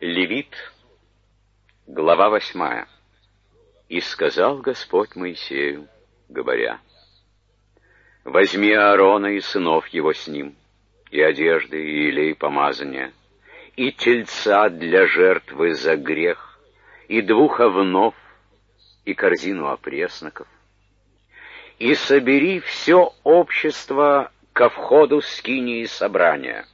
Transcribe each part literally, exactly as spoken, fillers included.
Левит, глава восьмая. «И сказал Господь Моисею, говоря: возьми Аарона и сынов его с ним, и одежды, и елей помазания, и тельца для жертвы за грех, и двух овнов, и корзину опресноков, и собери все общество ко входу скинии собрания».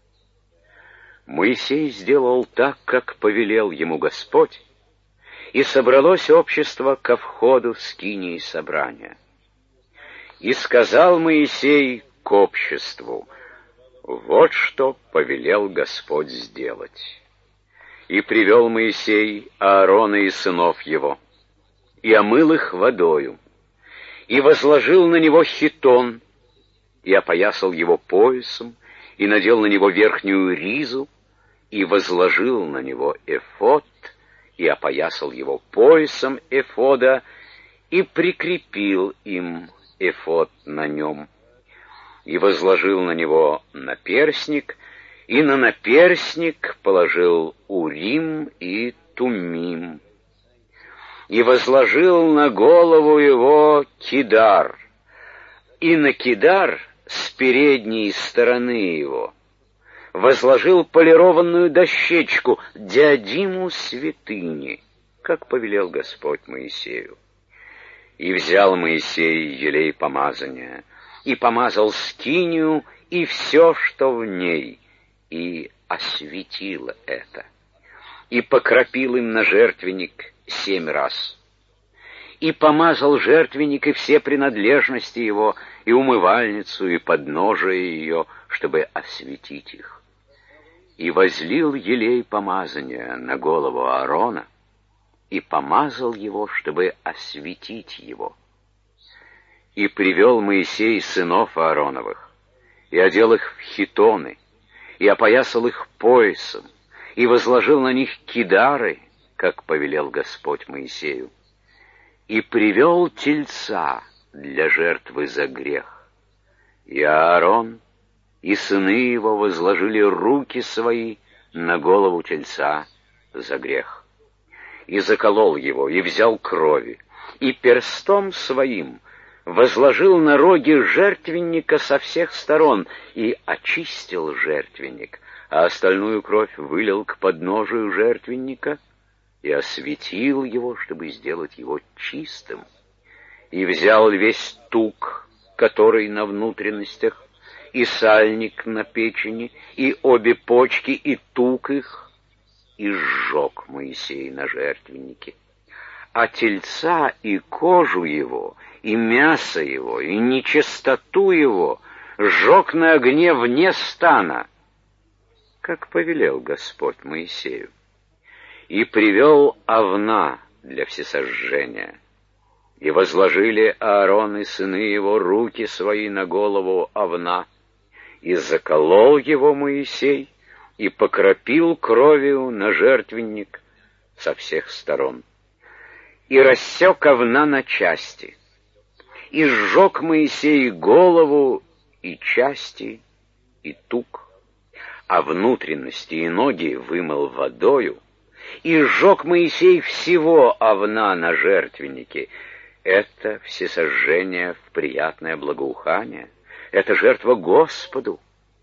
Моисей сделал так, как повелел ему Господь, и собралось общество ко входу скинии собрания. И сказал Моисей к обществу: вот что повелел Господь сделать. И привел Моисей Аарона и сынов его, и омыл их водою, и возложил на него хитон, и опоясал его поясом, и надел на него верхнюю ризу, и возложил на него эфод, и опоясал его поясом эфода, и прикрепил им эфод на нем, и возложил на него наперстник, и на наперстник положил урим и тумим, и возложил на голову его кидар, и на кидар с передней стороны его возложил полированную дощечку, диадиму святыни, как повелел Господь Моисею. И взял Моисей елей помазания, и помазал скинию и все, что в ней, и осветил это, и покропил им на жертвенник семь раз. И помазал жертвенник и все принадлежности его, и умывальницу, и подножие ее, чтобы осветить их. И возлил елей помазания на голову Аарона, и помазал его, чтобы осветить его. И привел Моисей сынов Аароновых, и одел их в хитоны, и опоясал их поясом, и возложил на них кидары, как повелел Господь Моисею. И привел тельца для жертвы за грех. И Аарон и сыны его возложили руки свои на голову тельца за грех. И заколол его, и взял крови, и перстом своим возложил на роги жертвенника со всех сторон, и очистил жертвенник, а остальную кровь вылил к подножию жертвенника, и осветил его, чтобы сделать его чистым. И взял весь тук, который на внутренностях, и сальник на печени, и обе почки, и тук их, и сжег Моисей на жертвеннике. А тельца и кожу его, и мясо его, и нечистоту его сжег на огне вне стана, как повелел Господь Моисею. И привел овна для всесожжения. И возложили Аарон и сыны его руки свои на голову овна, и заколол его Моисей, и покропил кровью на жертвенник со всех сторон. И рассек овна на части, и сжег Моисей голову и части, и тук, а внутренности и ноги вымыл водою, и сжег Моисей всего овна на жертвеннике. Это всесожжение в приятное благоухание, это жертва Господу,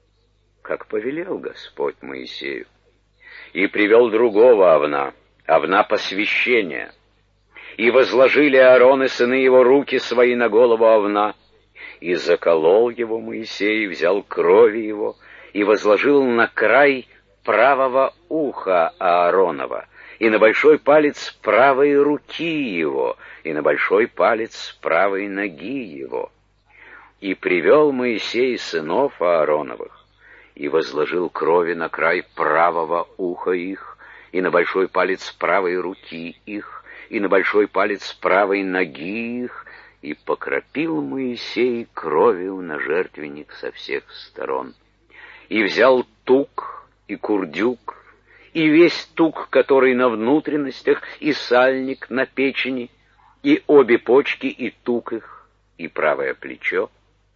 как повелел Господь Моисею. И привел другого овна, овна посвящения, и возложили Аарон и сыны его руки свои на голову овна, и заколол его Моисей, взял крови его, и возложил на край правого уха Ааронова, и на большой палец правой руки его, и на большой палец правой ноги его. И привел Моисей сынов Аароновых, и возложил крови на край правого уха их, и на большой палец правой руки их, и на большой палец правой ноги их, и покропил Моисей кровью на жертвенник со всех сторон. И взял тук и курдюк, и весь тук, который на внутренностях, и сальник на печени, и обе почки, и тук их, и правое плечо,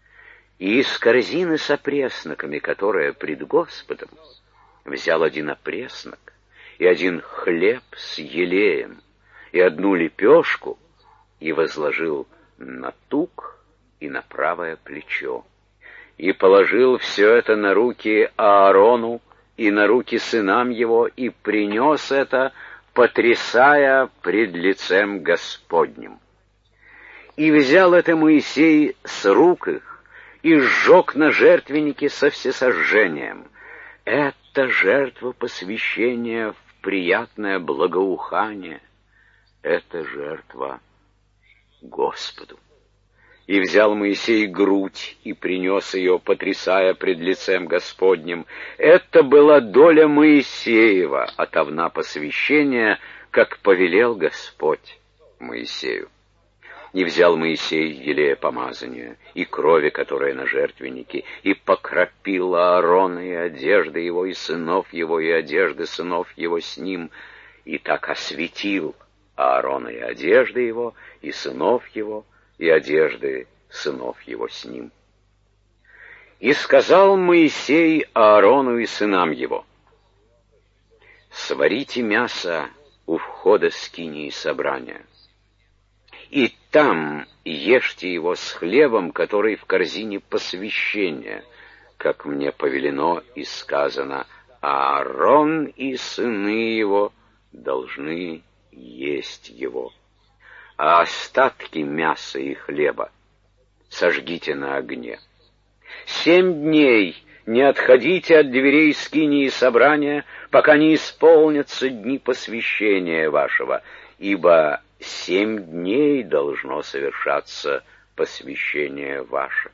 и из корзины с опресноками, которая пред Господом, взял один опреснок, и один хлеб с елеем, и одну лепешку, и возложил на тук и на правое плечо, и положил все это на руки Аарону и на руки сынам его, и принес это, потрясая пред лицем Господним. И взял это Моисей с рук их, и сжег на жертвеннике со всесожжением. Это жертва посвящения в приятное благоухание, это жертва Господу. И взял Моисей грудь и принес ее, потрясая пред лицем Господним. Это была доля Моисеева от овна посвящения, как повелел Господь Моисею. И взял Моисей елея помазания, и крови, которая на жертвеннике, и покропил Аарона и одежды его, и сынов его, и одежды сынов его с ним, и так осветил Аарона и одежды его, и сынов его, и одежды сынов его с ним. И сказал Моисей Аарону и сынам его: сварите мясо у входа скинии собрания, и там ешьте его с хлебом, который в корзине посвящения, как мне повелено и сказано: Аарон и сыны его должны есть его. А остатки мяса и хлеба сожгите на огне. Семь дней не отходите от дверей скинии собрания, пока не исполнятся дни посвящения вашего, ибо семь дней должно совершаться посвящение ваше.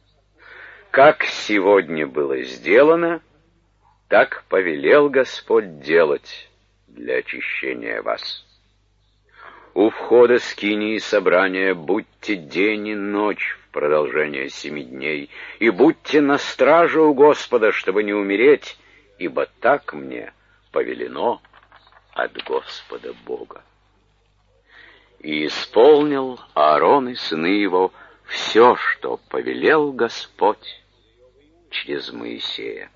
Как сегодня было сделано, так повелел Господь делать для очищения вас. У входа скинии собрания будьте день и ночь в продолжение семи дней, и будьте на страже у Господа, чтобы не умереть, ибо так мне повелено от Господа Бога. И исполнил Аарон и сыны его все, что повелел Господь через Моисея.